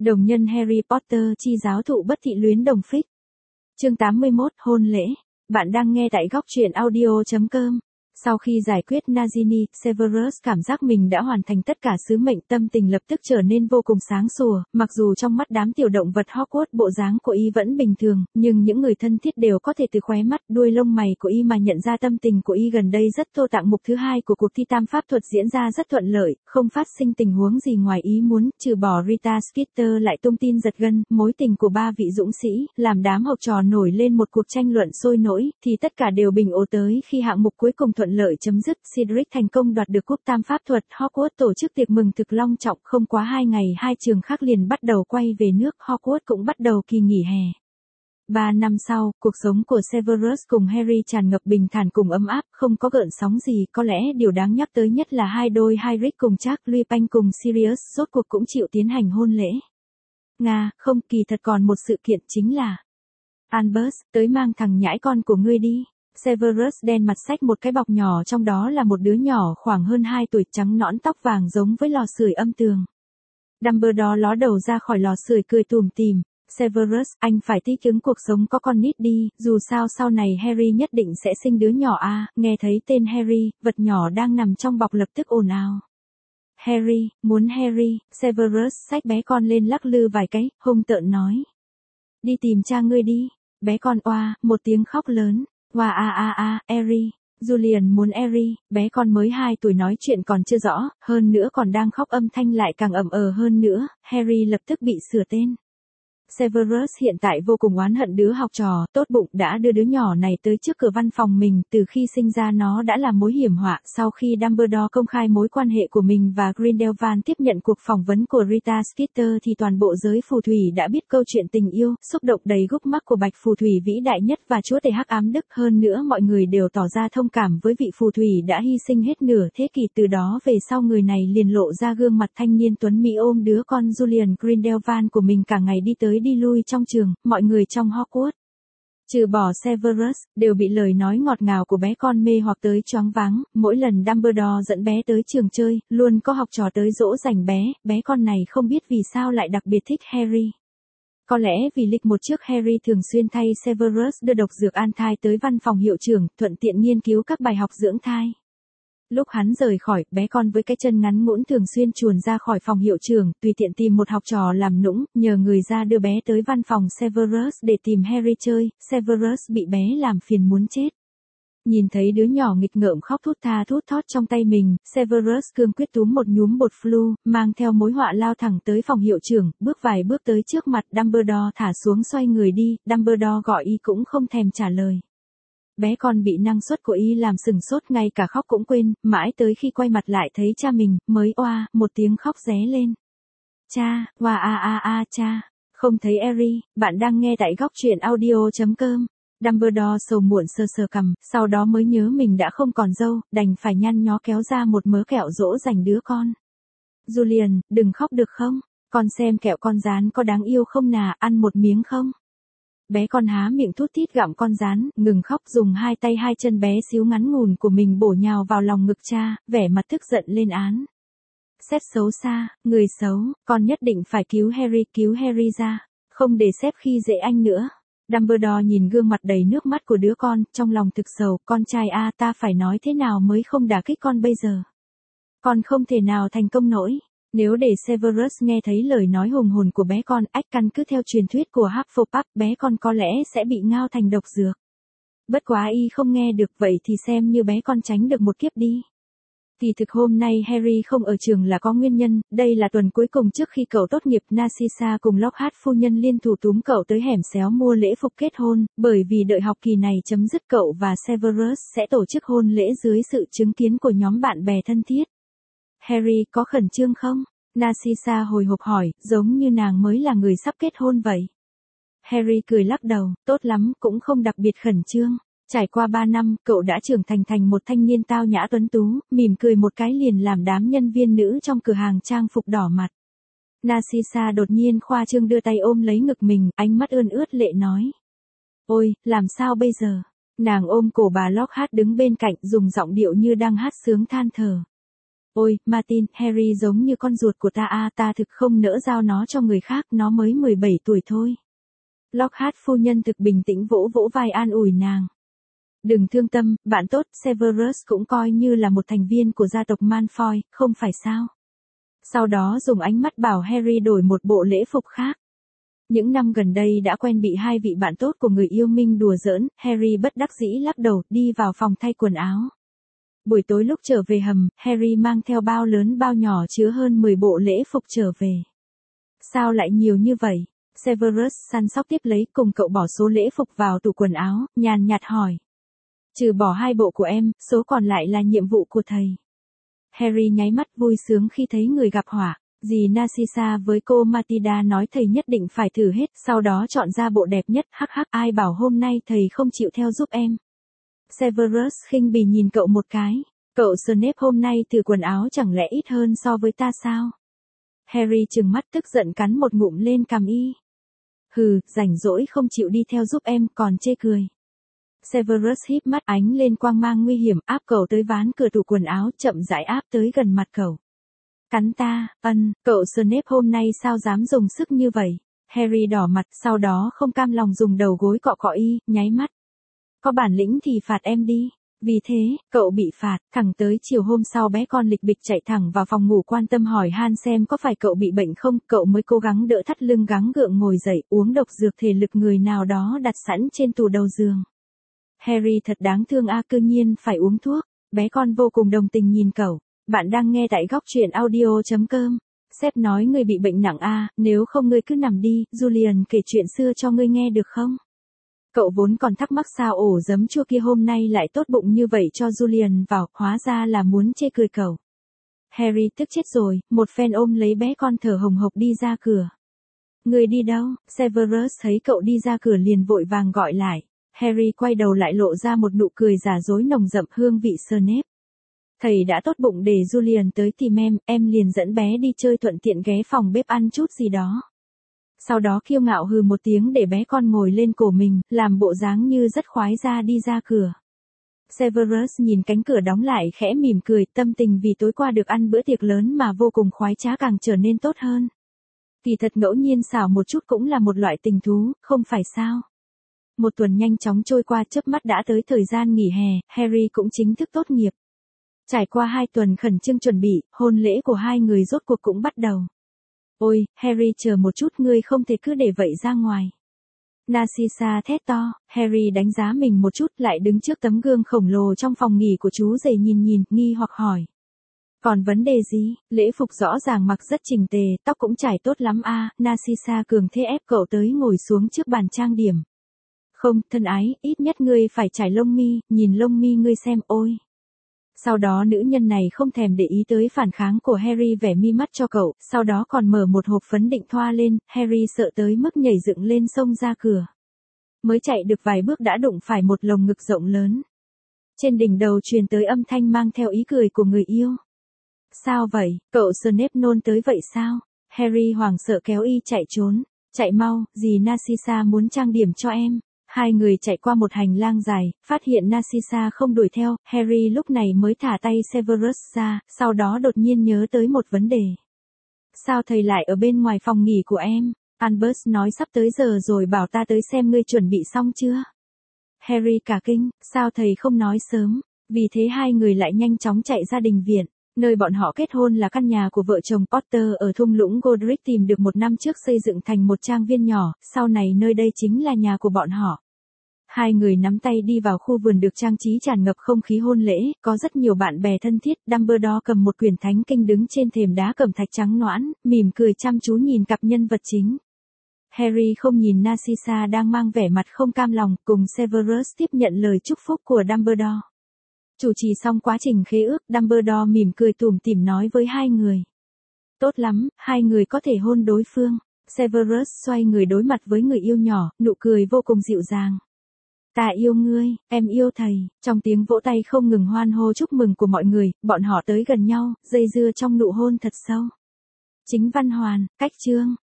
Đồng nhân Harry Potter chi giáo thụ bất thị luyến đồng phích. Chương 81 hôn lễ. Bạn đang nghe tại góc truyện audio.com. Sau khi giải quyết Nagini, Severus cảm giác mình đã hoàn thành tất cả sứ mệnh, tâm tình lập tức trở nên vô cùng sáng sủa, mặc dù trong mắt đám tiểu động vật Hogwarts bộ dáng của y vẫn bình thường, nhưng những người thân thiết đều có thể từ khóe mắt, đuôi lông mày của y mà nhận ra tâm tình của y gần đây rất tô tạng. Mục thứ hai của cuộc thi tam pháp thuật diễn ra rất thuận lợi, không phát sinh tình huống gì ngoài ý muốn, trừ bỏ Rita Skeeter lại tung tin giật gân, mối tình của ba vị dũng sĩ, làm đám học trò nổi lên một cuộc tranh luận sôi nổi, thì tất cả đều bình ổn tới khi hạng mục cuối cùng thuận lợi chấm dứt. Cedric thành công đoạt được cúp tam pháp thuật. Hogwarts tổ chức tiệc mừng thực long trọng, không quá 2 ngày hai trường khác liền bắt đầu quay về nước. Hogwarts cũng bắt đầu kỳ nghỉ hè. 3 năm sau, cuộc sống của Severus cùng Harry tràn ngập bình thản cùng ấm áp, không có gợn sóng gì. Có lẽ điều đáng nhắc tới nhất là hai đôi Hagrid cùng Charles Lupin cùng Sirius rốt cuộc cũng chịu tiến hành hôn lễ. Không, kỳ thật còn một sự kiện chính là Albus, tới mang thằng nhãi con của ngươi đi. Severus đen mặt xách một cái bọc nhỏ, trong đó là một đứa nhỏ khoảng hơn 2 tuổi, trắng nõn, tóc vàng giống với lò sưởi âm tường. Dumbledore ló đầu ra khỏi lò sưởi cười tủm tỉm. Severus, anh phải thích ứng cuộc sống có con nít đi, dù sao sau này Harry nhất định sẽ sinh đứa nhỏ à. Nghe thấy tên Harry, vật nhỏ đang nằm trong bọc lập tức ồn ào. Harry, muốn Harry. Severus xách bé con lên lắc lư vài cái, hung tợn nói. Đi tìm cha ngươi đi. Bé con oa, một tiếng khóc lớn. Oa Harry. Julian muốn Harry, bé con mới 2 tuổi nói chuyện còn chưa rõ, hơn nữa còn đang khóc, âm thanh lại càng ầm hơn nữa. Harry lập tức bị sửa tên. Severus hiện tại vô cùng oán hận đứa học trò tốt bụng đã đưa đứa nhỏ này tới trước cửa văn phòng mình. Từ khi sinh ra nó đã là mối hiểm họa. Sau khi Dumbledore công khai mối quan hệ của mình và Grindelwald tiếp nhận cuộc phỏng vấn của Rita Skeeter thì toàn bộ giới phù thủy đã biết câu chuyện tình yêu, xúc động đầy gút mắt của bạch phù thủy vĩ đại nhất và chúa tể hắc ám Đức. Hơn nữa mọi người đều tỏ ra thông cảm với vị phù thủy đã hy sinh hết nửa thế kỷ. Từ đó về sau người này liền lộ ra gương mặt thanh niên tuấn mỹ ôm đứa con Julian Grindelwald của mình cả ngày đi tới đi lui trong trường. Mọi người trong Hogwarts, trừ bỏ Severus, đều bị lời nói ngọt ngào của bé con mê hoặc tới choáng váng. Mỗi lần Dumbledore dẫn bé tới trường chơi, luôn có học trò tới dỗ dành bé con này không biết vì sao lại đặc biệt thích Harry. Có lẽ vì lịch một trước Harry thường xuyên thay Severus đưa độc dược an thai tới văn phòng hiệu trưởng, thuận tiện nghiên cứu các bài học dưỡng thai. Lúc hắn rời khỏi, bé con với cái chân ngắn ngũn thường xuyên chuồn ra khỏi phòng hiệu trưởng, tùy tiện tìm một học trò làm nũng, nhờ người ra đưa bé tới văn phòng Severus để tìm Harry chơi. Severus bị bé làm phiền muốn chết. Nhìn thấy đứa nhỏ nghịch ngợm khóc thút tha thút thót trong tay mình, Severus cương quyết túm một nhúm bột flu, mang theo mối họa lao thẳng tới phòng hiệu trưởng, bước vài bước tới trước mặt Dumbledore, thả xuống xoay người đi. Dumbledore gọi y cũng không thèm trả lời. Bé con bị năng suất của y làm sừng sốt, ngay cả khóc cũng quên, mãi tới khi quay mặt lại thấy cha mình, mới oa, một tiếng khóc ré lên. Cha, oa cha, không thấy Harry. Bạn đang nghe tại góc truyện audio.com. Dumbledore sầu muộn sờ sờ cằm, sau đó mới nhớ mình đã không còn dâu, đành phải nhăn nhó kéo ra một mớ kẹo dỗ dành đứa con. Julian, đừng khóc được không? Con xem kẹo con rán có đáng yêu không nà, ăn một miếng không? Bé con há miệng thút thít gặm con rán, ngừng khóc, dùng 2 tay 2 chân bé xíu ngắn ngủn của mình bổ nhào vào lòng ngực cha, vẻ mặt tức giận lên án. Sếp xấu xa, người xấu, con nhất định phải cứu Harry ra, không để sếp khi dễ anh nữa. Dumbledore nhìn gương mặt đầy nước mắt của đứa con, trong lòng thực sầu, con trai a, ta phải nói thế nào mới không đả kích con bây giờ. Con không thể nào thành công nổi. Nếu để Severus nghe thấy lời nói hùng hồn của bé con, căn cứ theo truyền thuyết của Hufflepuff, bé con có lẽ sẽ bị ngao thành độc dược. Bất quá y không nghe được, vậy thì xem như bé con tránh được một kiếp đi. Kỳ thực hôm nay Harry không ở trường là có nguyên nhân, đây là tuần cuối cùng trước khi cậu tốt nghiệp. Narcissa cùng Lockhart phu nhân liên thủ túm cậu tới hẻm xéo mua lễ phục kết hôn, bởi vì đợi học kỳ này chấm dứt cậu và Severus sẽ tổ chức hôn lễ dưới sự chứng kiến của nhóm bạn bè thân thiết. Harry có khẩn trương không? Narcissa hồi hộp hỏi, giống như nàng mới là người sắp kết hôn vậy. Harry cười lắc đầu, tốt lắm, cũng không đặc biệt khẩn trương. Trải qua 3 năm, cậu đã trưởng thành một thanh niên tao nhã tuấn tú, mỉm cười một cái liền làm đám nhân viên nữ trong cửa hàng trang phục đỏ mặt. Narcissa đột nhiên khoa trương đưa tay ôm lấy ngực mình, ánh mắt ươn ướt lệ nói. Ôi, làm sao bây giờ? Nàng ôm cổ bà Lockhart đứng bên cạnh, dùng giọng điệu như đang hát sướng than thở. Ôi, Martin, Harry giống như con ruột của ta à, ta thực không nỡ giao nó cho người khác, nó mới 17 tuổi thôi. Lockhart phu nhân thực bình tĩnh vỗ vỗ vai an ủi nàng. Đừng thương tâm, bạn tốt, Severus cũng coi như là một thành viên của gia tộc Malfoy, không phải sao? Sau đó dùng ánh mắt bảo Harry đổi một bộ lễ phục khác. Những năm gần đây đã quen bị hai vị bạn tốt của người yêu Minh đùa giỡn, Harry bất đắc dĩ lắc đầu, đi vào phòng thay quần áo. Buổi tối lúc trở về hầm, Harry mang theo bao lớn bao nhỏ chứa hơn 10 bộ lễ phục trở về. Sao lại nhiều như vậy? Severus săn sóc tiếp lấy cùng cậu bỏ số lễ phục vào tủ quần áo, nhàn nhạt hỏi. Trừ bỏ 2 bộ của em, số còn lại là nhiệm vụ của thầy. Harry nháy mắt vui sướng khi thấy người gặp họa. Dì Narcissa với cô Matilda nói thầy nhất định phải thử hết, sau đó chọn ra bộ đẹp nhất, hắc hắc, ai bảo hôm nay thầy không chịu theo giúp em. Severus khinh bỉ nhìn cậu một cái. Cậu Snape hôm nay thử quần áo chẳng lẽ ít hơn so với ta sao? Harry trừng mắt tức giận cắn một ngụm lên cằm y. Hừ, rảnh rỗi không chịu đi theo giúp em còn chê cười. Severus híp mắt ánh lên quang mang nguy hiểm áp cậu tới ván cửa tủ quần áo chậm rãi áp tới gần mặt cậu. Cắn ta, cậu Snape hôm nay sao dám dùng sức như vậy? Harry đỏ mặt sau đó không cam lòng dùng đầu gối cọ cọ y, nháy mắt. Có bản lĩnh thì phạt em đi. Vì thế, cậu bị phạt, thẳng tới chiều hôm sau bé con lịch bịch chạy thẳng vào phòng ngủ quan tâm hỏi han xem có phải cậu bị bệnh không, cậu mới cố gắng đỡ thắt lưng gắng gượng ngồi dậy uống độc dược thể lực người nào đó đặt sẵn trên tủ đầu giường. Harry thật đáng thương a, cư nhiên phải uống thuốc, bé con vô cùng đồng tình nhìn cậu. Bạn đang nghe tại góc truyện audio.com. Sếp nói ngươi bị bệnh nặng a, nếu không ngươi cứ nằm đi, Julian kể chuyện xưa cho ngươi nghe được không? Cậu vốn còn thắc mắc sao ổ giấm chua kia hôm nay lại tốt bụng như vậy cho Julian vào, hóa ra là muốn chê cười cậu. Harry tức chết rồi, một phen ôm lấy bé con thở hồng hộc đi ra cửa. Ngươi đi đâu? Severus thấy cậu đi ra cửa liền vội vàng gọi lại. Harry quay đầu lại lộ ra một nụ cười giả dối nồng đậm hương vị Snape. Thầy đã tốt bụng để Julian tới tìm em liền dẫn bé đi chơi thuận tiện ghé phòng bếp ăn chút gì đó. Sau đó kiêu ngạo hừ một tiếng để bé con ngồi lên cổ mình, làm bộ dáng như rất khoái ra đi ra cửa. Severus nhìn cánh cửa đóng lại khẽ mỉm cười, tâm tình vì tối qua được ăn bữa tiệc lớn mà vô cùng khoái trá càng trở nên tốt hơn. Kỳ thật ngẫu nhiên xảo một chút cũng là một loại tình thú, không phải sao? Một tuần nhanh chóng trôi qua chớp mắt đã tới thời gian nghỉ hè, Harry cũng chính thức tốt nghiệp. Trải qua 2 tuần khẩn trương chuẩn bị, hôn lễ của hai người rốt cuộc cũng bắt đầu. Ôi, Harry chờ một chút, ngươi không thể cứ để vậy ra ngoài. Narcissa thét to, Harry đánh giá mình một chút lại đứng trước tấm gương khổng lồ trong phòng nghỉ của chú rể nhìn, nghi hoặc hỏi. Còn vấn đề gì, lễ phục rõ ràng mặc rất chỉnh tề, tóc cũng trải tốt lắm a. Narcissa cường thế ép cậu tới ngồi xuống trước bàn trang điểm. Không, thân ái, ít nhất ngươi phải trải lông mi, nhìn lông mi ngươi xem, ôi. Sau đó nữ nhân này không thèm để ý tới phản kháng của Harry vẽ mi mắt cho cậu, sau đó còn mở một hộp phấn định thoa lên, Harry sợ tới mức nhảy dựng lên xông ra cửa. Mới chạy được vài bước đã đụng phải một lồng ngực rộng lớn. Trên đỉnh đầu truyền tới âm thanh mang theo ý cười của người yêu. Sao vậy, cậu Snape nôn tới vậy sao? Harry hoảng sợ kéo y chạy trốn. Chạy mau, dì Narcissa muốn trang điểm cho em. Hai người chạy qua một hành lang dài, phát hiện Narcissa không đuổi theo, Harry lúc này mới thả tay Severus ra, sau đó đột nhiên nhớ tới một vấn đề. Sao thầy lại ở bên ngoài phòng nghỉ của em? Albus nói sắp tới giờ rồi bảo ta tới xem ngươi chuẩn bị xong chưa? Harry cả kinh, sao thầy không nói sớm? Vì thế hai người lại nhanh chóng chạy ra đình viện. Nơi bọn họ kết hôn là căn nhà của vợ chồng Potter ở thung lũng Godric tìm được 1 năm trước xây dựng thành một trang viên nhỏ, sau này nơi đây chính là nhà của bọn họ. Hai người nắm tay đi vào khu vườn được trang trí tràn ngập không khí hôn lễ, có rất nhiều bạn bè thân thiết, Dumbledore cầm một quyển thánh kinh đứng trên thềm đá cẩm thạch trắng nõn, mỉm cười chăm chú nhìn cặp nhân vật chính. Harry không nhìn Narcissa đang mang vẻ mặt không cam lòng, cùng Severus tiếp nhận lời chúc phúc của Dumbledore. Chủ trì xong quá trình khế ước, Dumbledore mỉm cười tủm tỉm nói với hai người. Tốt lắm, hai người có thể hôn đối phương. Severus xoay người đối mặt với người yêu nhỏ, nụ cười vô cùng dịu dàng. Ta yêu ngươi, em yêu thầy. Trong tiếng vỗ tay không ngừng hoan hô chúc mừng của mọi người, bọn họ tới gần nhau, dây dưa trong nụ hôn thật sâu. Chính văn hoàn, cách chương.